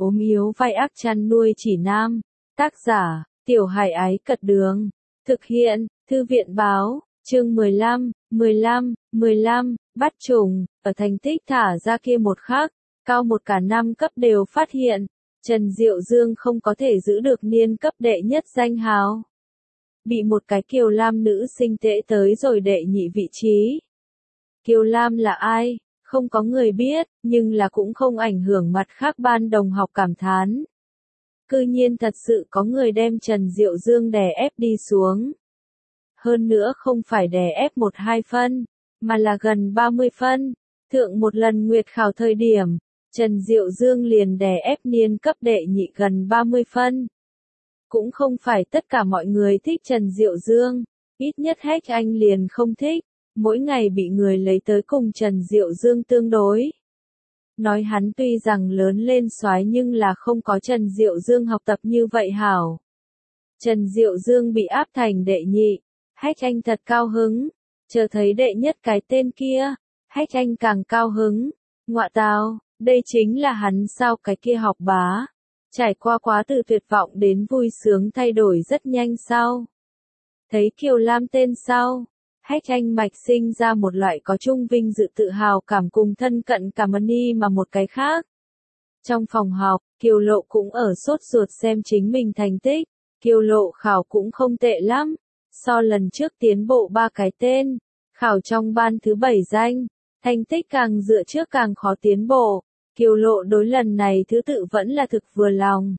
ốm yếu vai ác chăn nuôi chỉ nam. Tác giả, Tiểu Hải Ái Cật Đường. Thực hiện, Thư viện Báo, chương 15, bắt trùng, ở thành tích thả ra kia một khắc, cao một cả năm cấp đều phát hiện, Trần Diệu Dương không có thể giữ được niên cấp đệ nhất danh hào. Bị một cái Kiều Lam nữ sinh tễ tới rồi đệ nhị vị trí. Kiều Lam là ai? Không có người biết, nhưng là cũng không ảnh hưởng mặt khác ban đồng học cảm thán. Cư nhiên thật sự có người đem Trần Diệu Dương đè ép đi xuống. Hơn nữa không phải đè ép 1-2 phân, mà là gần 30 phân. Thượng một lần nguyệt khảo thời điểm, Trần Diệu Dương liền đè ép niên cấp đệ nhị gần 30 phân. Cũng không phải tất cả mọi người thích Trần Diệu Dương, ít nhất Hách Anh liền không thích, mỗi ngày bị người lấy tới cùng Trần Diệu Dương tương đối. Nói hắn tuy rằng lớn lên soái nhưng là không có Trần Diệu Dương học tập như vậy hảo. Trần Diệu Dương bị áp thành đệ nhị, Hách Anh thật cao hứng, chờ thấy đệ nhất cái tên kia, Hách Anh càng cao hứng, ngọa tào, đây chính là hắn sao cái kia học bá. Trải qua quá từ tuyệt vọng đến vui sướng thay đổi rất nhanh sau. Thấy Kiều Lam tên sau, Hách Anh mạch sinh ra một loại có chung vinh dự tự hào cảm cùng thân cận cảm ơn y mà một cái khác. Trong phòng học, Kiều Lộ cũng ở sốt ruột xem chính mình thành tích, Kiều Lộ khảo cũng không tệ lắm, so lần trước tiến bộ 3 cái tên, khảo trong ban thứ 7 danh, thành tích càng dựa trước càng khó tiến bộ. Kiều Lộ đối lần này thứ tự vẫn là thực vừa lòng.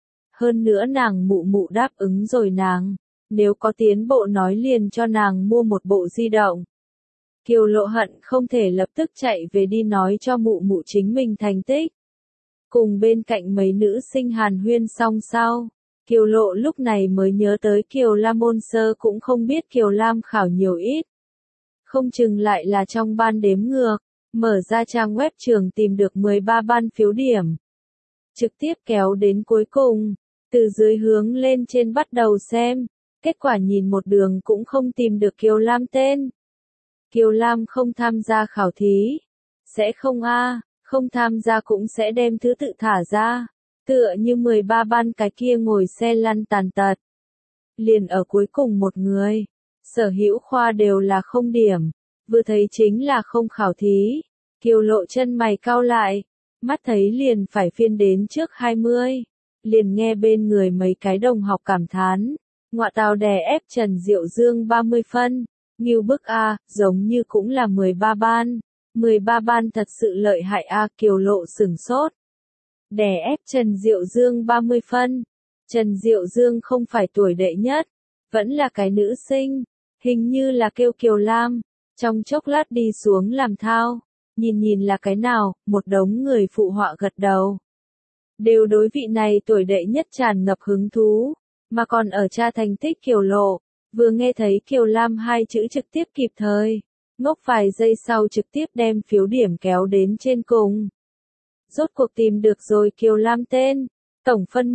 Hơn nữa nàng mụ mụ đáp ứng rồi nàng, nếu có tiến bộ nói liền cho nàng mua một bộ di động. Kiều Lộ hận không thể lập tức chạy về đi nói cho mụ mụ chính mình thành tích. Cùng bên cạnh mấy nữ sinh hàn huyên xong sau, Kiều Lộ lúc này mới nhớ tới Kiều Lam môn sơ cũng không biết Kiều Lam khảo nhiều ít. Không chừng lại là trong ban đếm ngược. Mở ra trang web trường tìm được 13 ban phiếu điểm. Trực tiếp kéo đến cuối cùng, từ dưới hướng lên trên bắt đầu xem, kết quả nhìn một đường cũng không tìm được Kiều Lam tên. Kiều Lam không tham gia khảo thí. Sẽ không không tham gia cũng sẽ đem thứ tự thả ra, tựa như 13 ban cái kia ngồi xe lăn tàn tật. Liền ở cuối cùng một người, sở hữu khoa đều là không điểm. Vừa thấy chính là không khảo thí, Kiều Lộ chân mày cau lại, mắt thấy liền phải phiên đến trước 20, liền nghe bên người mấy cái đồng học cảm thán, ngọa tào đè ép Trần Diệu Dương 30 phân, ngưu bức giống như cũng là 13 ban, 13 ban thật sự lợi hại Kiều Lộ sửng sốt. Đè ép Trần Diệu Dương 30 phân, Trần Diệu Dương không phải tuổi đệ nhất, vẫn là cái nữ sinh, hình như là kêu Kiều Lam. Trong chốc lát đi xuống làm thao, nhìn là cái nào, một đống người phụ họa gật đầu. Đều đối vị này tuổi đệ nhất tràn ngập hứng thú, mà còn ở tra thành tích Kiều Lộ, vừa nghe thấy Kiều Lam 2 chữ trực tiếp kịp thời, ngốc vài giây sau trực tiếp đem phiếu điểm kéo đến trên cùng. Rốt cuộc tìm được rồi Kiều Lam tên, tổng phân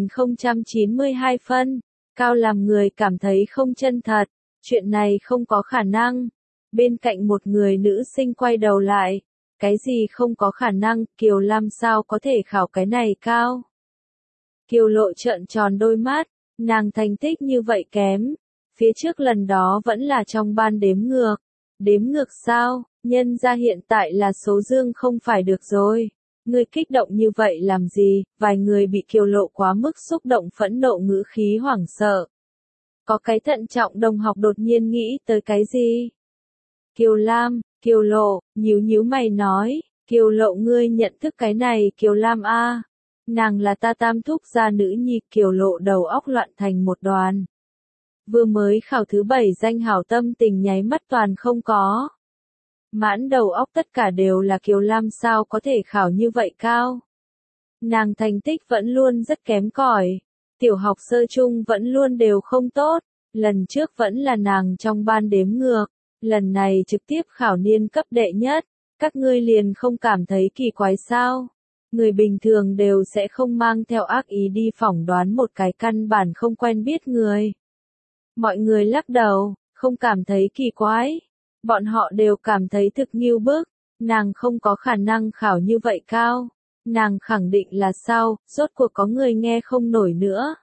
1092 phân, cao làm người cảm thấy không chân thật, chuyện này không có khả năng. Bên cạnh một người nữ sinh quay đầu lại, cái gì không có khả năng, Kiều Lam sao có thể khảo cái này cao. Kiều Lộ trợn tròn đôi mắt, nàng thành tích như vậy kém, phía trước lần đó vẫn là trong ban đếm ngược sao, nhân ra hiện tại là số dương không phải được rồi. Người kích động như vậy làm gì, vài người bị Kiều Lộ quá mức xúc động phẫn nộ ngữ khí hoảng sợ. Có cái thận trọng đồng học đột nhiên nghĩ tới cái gì? Kiều Lam, Kiều Lộ, nhíu mày nói, Kiều Lộ ngươi nhận thức cái này Kiều Lam nàng là ta tam thúc gia nữ nhi. Kiều Lộ đầu óc loạn thành một đoàn. Vừa mới khảo thứ 7 danh hảo tâm tình nháy mắt toàn không có. Mãn đầu óc tất cả đều là Kiều Lam sao có thể khảo như vậy cao. Nàng thành tích vẫn luôn rất kém cỏi, tiểu học sơ trung vẫn luôn đều không tốt, lần trước vẫn là nàng trong ban đếm ngược. Lần này trực tiếp khảo niên cấp đệ nhất, các ngươi liền không cảm thấy kỳ quái sao? Người bình thường đều sẽ không mang theo ác ý đi phỏng đoán một cái căn bản không quen biết người. Mọi người lắc đầu, không cảm thấy kỳ quái. Bọn họ đều cảm thấy thực nghiêu bức, nàng không có khả năng khảo như vậy cao. Nàng khẳng định là sao, rốt cuộc có người nghe không nổi nữa.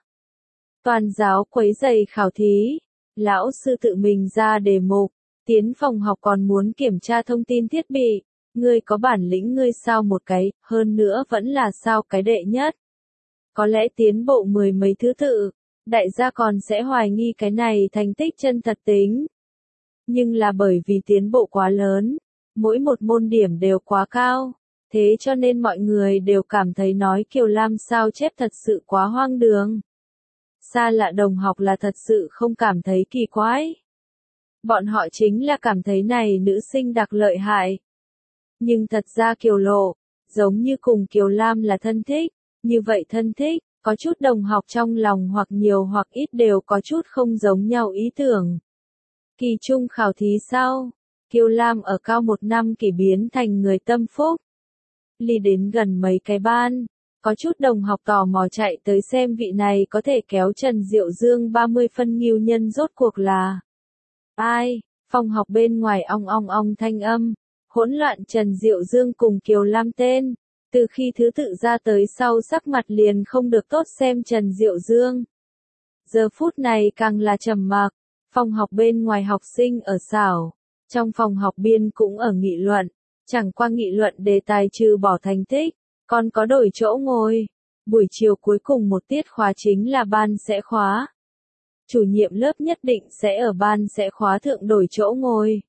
Toàn giáo quấy rầy khảo thí, lão sư tự mình ra đề mục, tiến phòng học còn muốn kiểm tra thông tin thiết bị, ngươi có bản lĩnh ngươi sao một cái, hơn nữa vẫn là sao cái đệ nhất. Có lẽ tiến bộ mười mấy thứ tự, đại gia còn sẽ hoài nghi cái này thành tích chân thật tính. Nhưng là bởi vì tiến bộ quá lớn, mỗi một môn điểm đều quá cao, thế cho nên mọi người đều cảm thấy nói Kiều Lam sao chép thật sự quá hoang đường. Xa lạ đồng học là thật sự không cảm thấy kỳ quái. Bọn họ chính là cảm thấy này nữ sinh đặc lợi hại. Nhưng thật ra Kiều Lộ, giống như cùng Kiều Lam là thân thích, như vậy thân thích, có chút đồng học trong lòng hoặc nhiều hoặc ít đều có chút không giống nhau ý tưởng. Kỳ trung khảo thí sau, Kiều Lam ở cao một năm kỳ biến thành người tâm phúc. Ly đến gần mấy cái ban, có chút đồng học tò mò chạy tới xem vị này có thể kéo Trần Diệu Dương 30 phân ngưu nhân rốt cuộc là ai. Phòng học bên ngoài ong ong ong thanh âm, hỗn loạn Trần Diệu Dương cùng Kiều Lam tên. Từ khi thứ tự ra tới sau sắc mặt liền không được tốt xem Trần Diệu Dương. Giờ phút này càng là trầm mặc, phòng học bên ngoài học sinh ở xảo, trong phòng học biên cũng ở nghị luận, chẳng qua nghị luận đề tài trừ bỏ thành tích, còn có đổi chỗ ngồi. Buổi chiều cuối cùng một tiết khóa chính là ban sẽ khóa. Chủ nhiệm lớp nhất định sẽ ở ban sẽ khóa thượng đổi chỗ ngồi.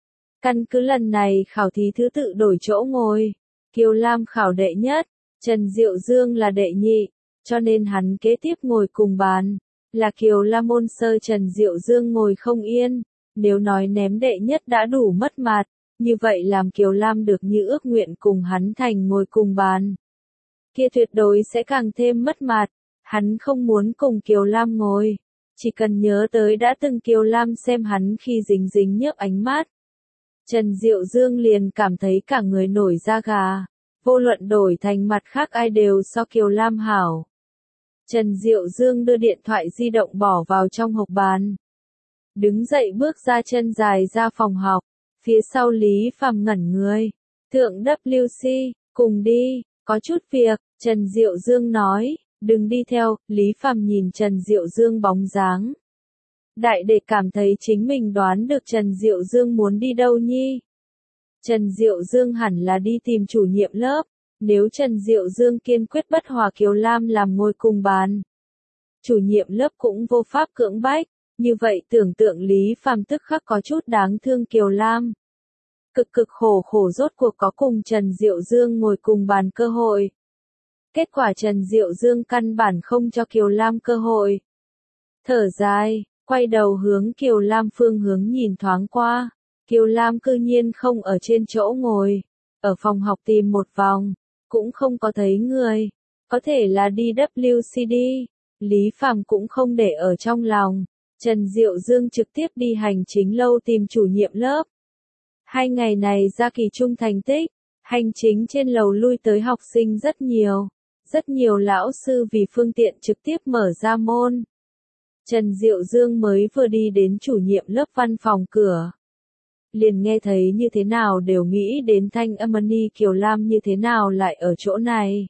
Căn cứ lần này khảo thí thứ tự đổi chỗ ngồi. Kiều Lam khảo đệ nhất, Trần Diệu Dương là đệ nhị, cho nên hắn kế tiếp ngồi cùng bàn, là Kiều Lam môn sơ Trần Diệu Dương ngồi không yên, nếu nói ném đệ nhất đã đủ mất mặt, như vậy làm Kiều Lam được như ước nguyện cùng hắn thành ngồi cùng bàn. Kia tuyệt đối sẽ càng thêm mất mặt, hắn không muốn cùng Kiều Lam ngồi, chỉ cần nhớ tới đã từng Kiều Lam xem hắn khi dính dính nhớp ánh mắt. Trần Diệu Dương liền cảm thấy cả người nổi da gà, vô luận đổi thành mặt khác ai đều so Kiều Lam hảo. Trần Diệu Dương đưa điện thoại di động bỏ vào trong hộc bàn. Đứng dậy bước ra chân dài ra phòng học, phía sau Lý Phàm ngẩn người. Thượng WC, cùng đi, có chút việc, Trần Diệu Dương nói, đừng đi theo, Lý Phàm nhìn Trần Diệu Dương bóng dáng. Đại đệ cảm thấy chính mình đoán được Trần Diệu Dương muốn đi đâu nhi. Trần Diệu Dương hẳn là đi tìm chủ nhiệm lớp, nếu Trần Diệu Dương kiên quyết bất hòa Kiều Lam làm ngồi cùng bàn. Chủ nhiệm lớp cũng vô pháp cưỡng bách, như vậy tưởng tượng Lý Phàm tức khắc có chút đáng thương Kiều Lam. Cực cực khổ khổ rốt cuộc có cùng Trần Diệu Dương ngồi cùng bàn cơ hội. Kết quả Trần Diệu Dương căn bản không cho Kiều Lam cơ hội. Thở dài, quay đầu hướng Kiều Lam phương hướng nhìn thoáng qua. Kiều Lam cư nhiên không ở trên chỗ ngồi. Ở phòng học tìm một vòng, cũng không có thấy người. Có thể là đi WCD. Lý Phàm cũng không để ở trong lòng. Trần Diệu Dương trực tiếp đi hành chính lâu tìm chủ nhiệm lớp. 2 ngày này ra kỳ trung thành tích, hành chính trên lầu lui tới học sinh rất nhiều. Rất nhiều lão sư vì phương tiện trực tiếp mở ra môn. Trần Diệu Dương mới vừa đi đến chủ nhiệm lớp văn phòng cửa. Liền nghe thấy như thế nào đều nghĩ đến thanh âm ni Kiều Lam như thế nào lại ở chỗ này.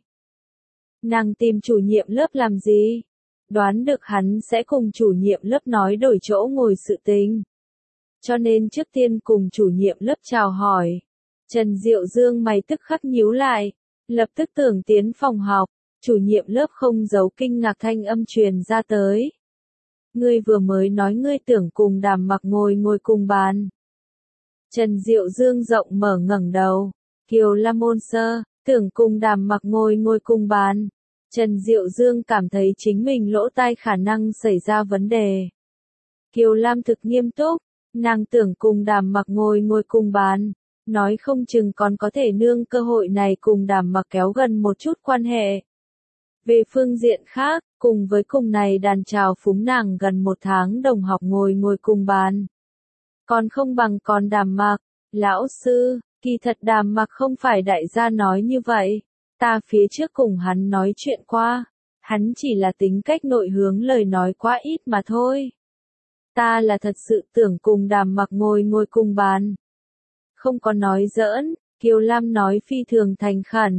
Nàng tìm chủ nhiệm lớp làm gì? Đoán được hắn sẽ cùng chủ nhiệm lớp nói đổi chỗ ngồi sự tình. Cho nên trước tiên cùng chủ nhiệm lớp chào hỏi. Trần Diệu Dương mày tức khắc nhíu lại, lập tức tưởng tiến phòng học, chủ nhiệm lớp không giấu kinh ngạc thanh âm truyền ra tới. Ngươi vừa mới nói ngươi tưởng cùng Đàm Mặc ngồi cùng bàn. Trần Diệu Dương rộng mở ngẩng đầu, Kiều Lam môn sơ, tưởng cùng Đàm Mặc ngồi cùng bàn. Trần Diệu Dương cảm thấy chính mình lỗ tai khả năng xảy ra vấn đề. Kiều Lam thực nghiêm túc, nàng tưởng cùng Đàm Mặc ngồi cùng bàn, nói không chừng còn có thể nương cơ hội này cùng Đàm Mặc kéo gần một chút quan hệ. Về phương diện khác, cùng với cùng này đàn chào phúng nàng gần 1 tháng đồng học ngồi cùng bàn. Còn không bằng còn Đàm Mặc, lão sư, kỳ thật Đàm Mặc không phải đại gia nói như vậy. Ta phía trước cùng hắn nói chuyện qua, hắn chỉ là tính cách nội hướng lời nói quá ít mà thôi. Ta là thật sự tưởng cùng Đàm Mặc ngồi cùng bàn. Không có nói giỡn, Kiều Lam nói phi thường thành khẩn,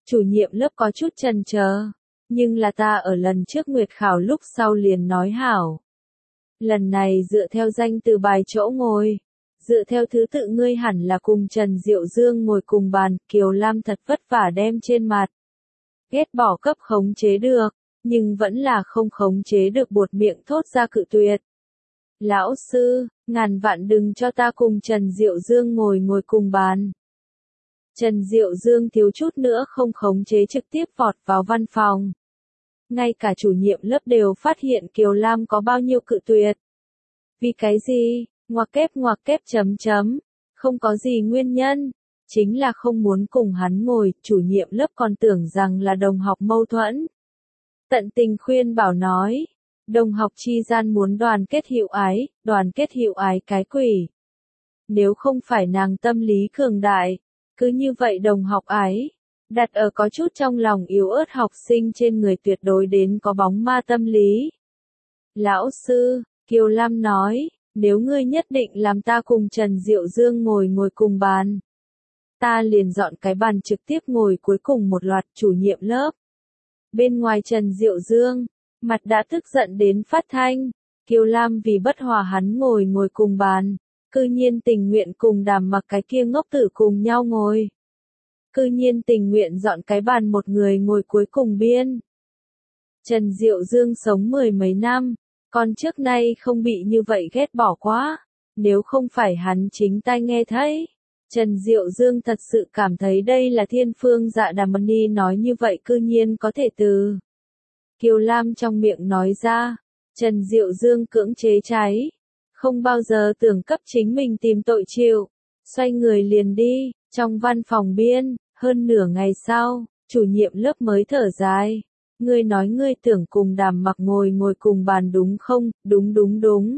Chủ nhiệm lớp có chút chần chờ, nhưng là ta ở lần trước nguyệt khảo lúc sau liền nói hảo. Lần này dựa theo danh từ bài chỗ ngồi, dựa theo thứ tự ngươi hẳn là cùng Trần Diệu Dương ngồi cùng bàn, Kiều Lam thật vất vả đem trên mặt. Ghét bỏ cấp khống chế được, nhưng vẫn là không khống chế được buột miệng thốt ra cự tuyệt. Lão sư, ngàn vạn đừng cho ta cùng Trần Diệu Dương ngồi cùng bàn. Trần Diệu Dương thiếu chút nữa không khống chế trực tiếp vọt vào văn phòng. Ngay cả chủ nhiệm lớp đều phát hiện Kiều Lam có bao nhiêu cự tuyệt. Vì cái gì? Ngoặc kép chấm chấm. Không có gì nguyên nhân. Chính là không muốn cùng hắn ngồi, chủ nhiệm lớp còn tưởng rằng là đồng học mâu thuẫn. Tận tình khuyên bảo nói. Đồng học chi gian muốn đoàn kết hữu ái cái quỷ. Nếu không phải nàng tâm lý cường đại, cứ như vậy đồng học ái, đặt ở có chút trong lòng yếu ớt học sinh trên người tuyệt đối đến có bóng ma tâm lý. Lão sư, Kiều Lam nói, nếu ngươi nhất định làm ta cùng Trần Diệu Dương ngồi cùng bàn, ta liền dọn cái bàn trực tiếp ngồi cuối cùng một loạt chủ nhiệm lớp. Bên ngoài Trần Diệu Dương, mặt đã tức giận đến phát thanh, Kiều Lam vì bất hòa hắn ngồi cùng bàn, cư nhiên tình nguyện cùng Đàm Mặc cái kia ngốc tử cùng nhau ngồi. Cư nhiên tình nguyện dọn cái bàn một người ngồi cuối cùng biên. Trần Diệu Dương sống 10 mấy năm, còn trước nay không bị như vậy ghét bỏ quá, nếu không phải hắn chính tai nghe thấy. Trần Diệu Dương thật sự cảm thấy đây là thiên phương dạ đàm ni nói như vậy cư nhiên có thể từ. Kiều Lam trong miệng nói ra, Trần Diệu Dương cưỡng chế cháy, không bao giờ tưởng cấp chính mình tìm tội chịu, xoay người liền đi, trong văn phòng biên, hơn nửa ngày sau, chủ nhiệm lớp mới thở dài. Ngươi nói ngươi tưởng cùng Đàm Mặc ngồi cùng bàn đúng không? Đúng.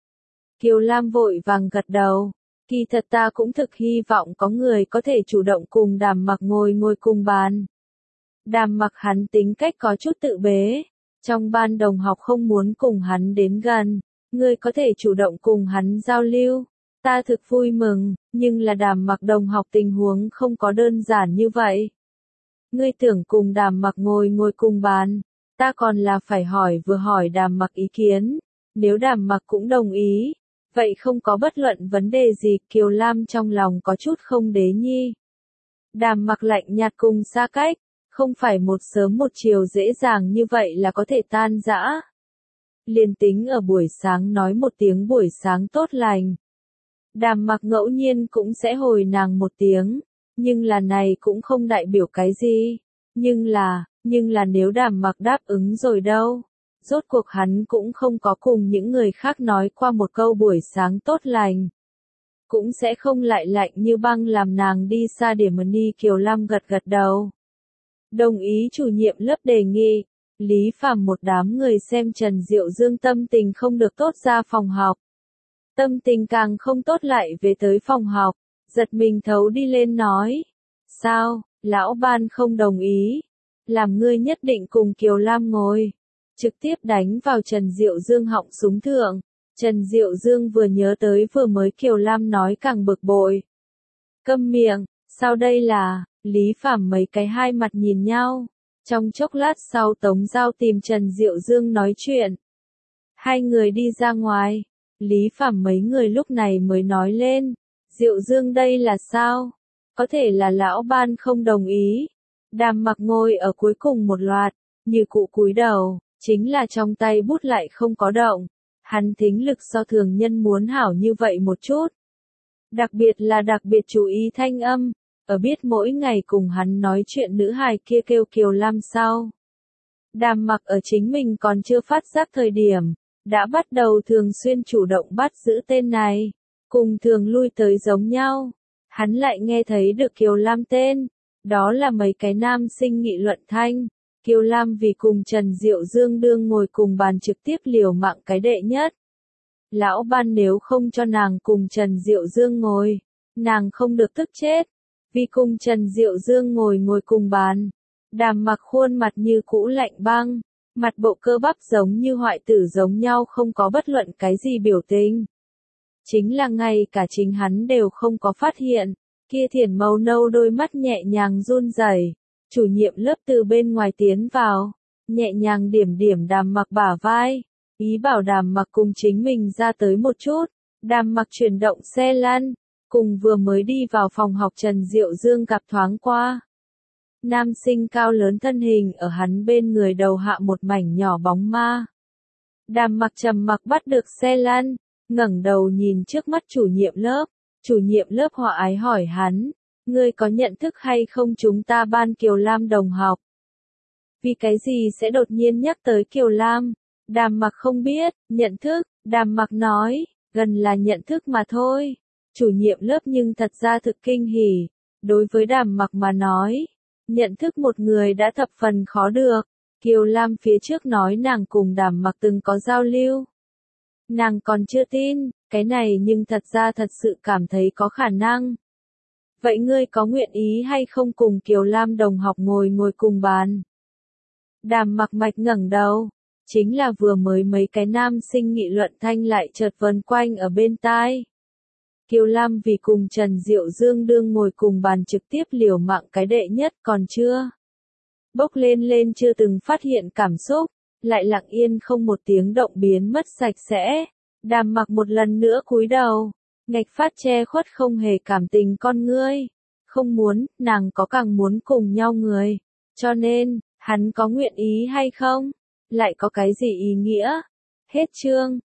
Kiều Lam vội vàng gật đầu. Kỳ thật ta cũng thực hy vọng có người có thể chủ động cùng Đàm Mặc ngồi cùng bàn. Đàm Mặc hắn tính cách có chút tự bế. Trong ban đồng học không muốn cùng hắn đến gần. Ngươi có thể chủ động cùng hắn giao lưu. Ta thực vui mừng, nhưng là Đàm Mặc đồng học tình huống không có đơn giản như vậy. Ngươi tưởng cùng Đàm Mặc ngồi cùng bàn, ta còn là phải vừa hỏi Đàm Mặc ý kiến, nếu Đàm Mặc cũng đồng ý, vậy không có bất luận vấn đề gì. Kiều Lam trong lòng có chút không đế nhi. Đàm Mặc lạnh nhạt cùng xa cách, không phải một sớm một chiều dễ dàng như vậy là có thể tan rã. Liền tính ở buổi sáng nói một tiếng buổi sáng tốt lành, Đàm Mặc ngẫu nhiên cũng sẽ hồi nàng một tiếng. Nhưng là này cũng không đại biểu cái gì. Nhưng là nếu Đàm Mặc đáp ứng rồi đâu. Rốt cuộc hắn cũng không có cùng những người khác nói qua một câu buổi sáng tốt lành. Cũng sẽ không lại lạnh như băng làm nàng đi xa điểm ni. Kiều Lam gật đầu. Đồng ý chủ nhiệm lớp đề nghị. Lý Phàm một đám người xem Trần Diệu Dương tâm tình không được tốt ra phòng học. Tâm tình càng không tốt lại về tới phòng học. Giật mình thấu đi lên nói. Sao, lão ban không đồng ý. Làm ngươi nhất định cùng Kiều Lam ngồi. Trực tiếp đánh vào Trần Diệu Dương họng súng thượng. Trần Diệu Dương vừa nhớ tới vừa mới Kiều Lam nói càng bực bội. Câm miệng, sao đây là, Lý Phàm mấy cái hai mặt nhìn nhau. Trong chốc lát sau Tống Giao tìm Trần Diệu Dương nói chuyện. Hai người đi ra ngoài. Lý Phàm mấy người lúc này mới nói lên. Diệu Dương đây là sao? Có thể là lão ban không đồng ý. Đàm Mặc ngồi ở cuối cùng một loạt, như cụ cúi đầu, chính là trong tay bút lại không có động. Hắn thính lực so thường nhân muốn hảo như vậy một chút. Đặc biệt chú ý thanh âm, ở biết mỗi ngày cùng hắn nói chuyện nữ hài kia kêu Kiều Lam sau. Đàm Mặc ở chính mình còn chưa phát giác thời điểm, đã bắt đầu thường xuyên chủ động bắt giữ tên này. Cùng thường lui tới giống nhau, hắn lại nghe thấy được Kiều Lam tên, đó là mấy cái nam sinh nghị luận thanh. Kiều Lam vì cùng Trần Diệu Dương đương ngồi cùng bàn trực tiếp liều mạng cái đệ nhất. Lão ban nếu không cho nàng cùng Trần Diệu Dương ngồi, nàng không được tức chết. Vì cùng Trần Diệu Dương ngồi cùng bàn, Đàm Mặc khuôn mặt như cũ lạnh băng, mặt bộ cơ bắp giống như hoại tử giống nhau không có bất luận cái gì biểu tình. Chính là ngay cả chính hắn đều không có phát hiện, kia thiển màu nâu đôi mắt nhẹ nhàng run rẩy, Chủ nhiệm lớp từ bên ngoài tiến vào, nhẹ nhàng điểm điểm Đàm Mặc bả vai, ý bảo Đàm Mặc cùng chính mình ra tới một chút. Đàm Mặc chuyển động xe lăn, cùng vừa mới đi vào phòng học Trần Diệu Dương gặp thoáng qua. Nam sinh cao lớn thân hình ở hắn bên người đầu hạ một mảnh nhỏ bóng ma. Đàm Mặc trầm mặc bắt được xe lăn, ngẩng đầu nhìn trước mắt chủ nhiệm lớp. Chủ nhiệm lớp hòa ái hỏi hắn, ngươi có nhận thức hay không chúng ta ban Kiều Lam đồng học? Vì cái gì sẽ đột nhiên nhắc tới Kiều Lam? Đàm Mặc không biết, nhận thức, Đàm Mặc nói, gần là nhận thức mà thôi. Chủ nhiệm lớp nhưng thật ra thực kinh hỉ, đối với Đàm Mặc mà nói, nhận thức một người đã thập phần khó được. Kiều Lam phía trước nói nàng cùng Đàm Mặc từng có giao lưu. Nàng còn chưa tin, cái này nhưng thật ra thật sự cảm thấy có khả năng. Vậy ngươi có nguyện ý hay không cùng Kiều Lam đồng học ngồi cùng bàn? Đàm Mặc mạch ngẩng đầu, chính là vừa mới mấy cái nam sinh nghị luận thanh lại chợt vần quanh ở bên tai. Kiều Lam vì cùng Trần Diệu Dương đương ngồi cùng bàn trực tiếp liều mạng cái đệ nhất còn chưa. Bốc lên chưa từng phát hiện cảm xúc, lại lặng yên không một tiếng động biến mất sạch sẽ. Đàm Mặc một lần nữa cúi đầu, ngạch phát che khuất không hề cảm tình con ngươi. Không muốn, nàng có càng muốn cùng nhau người. Cho nên, hắn có nguyện ý hay không? Lại có cái gì ý nghĩa? Hết chương.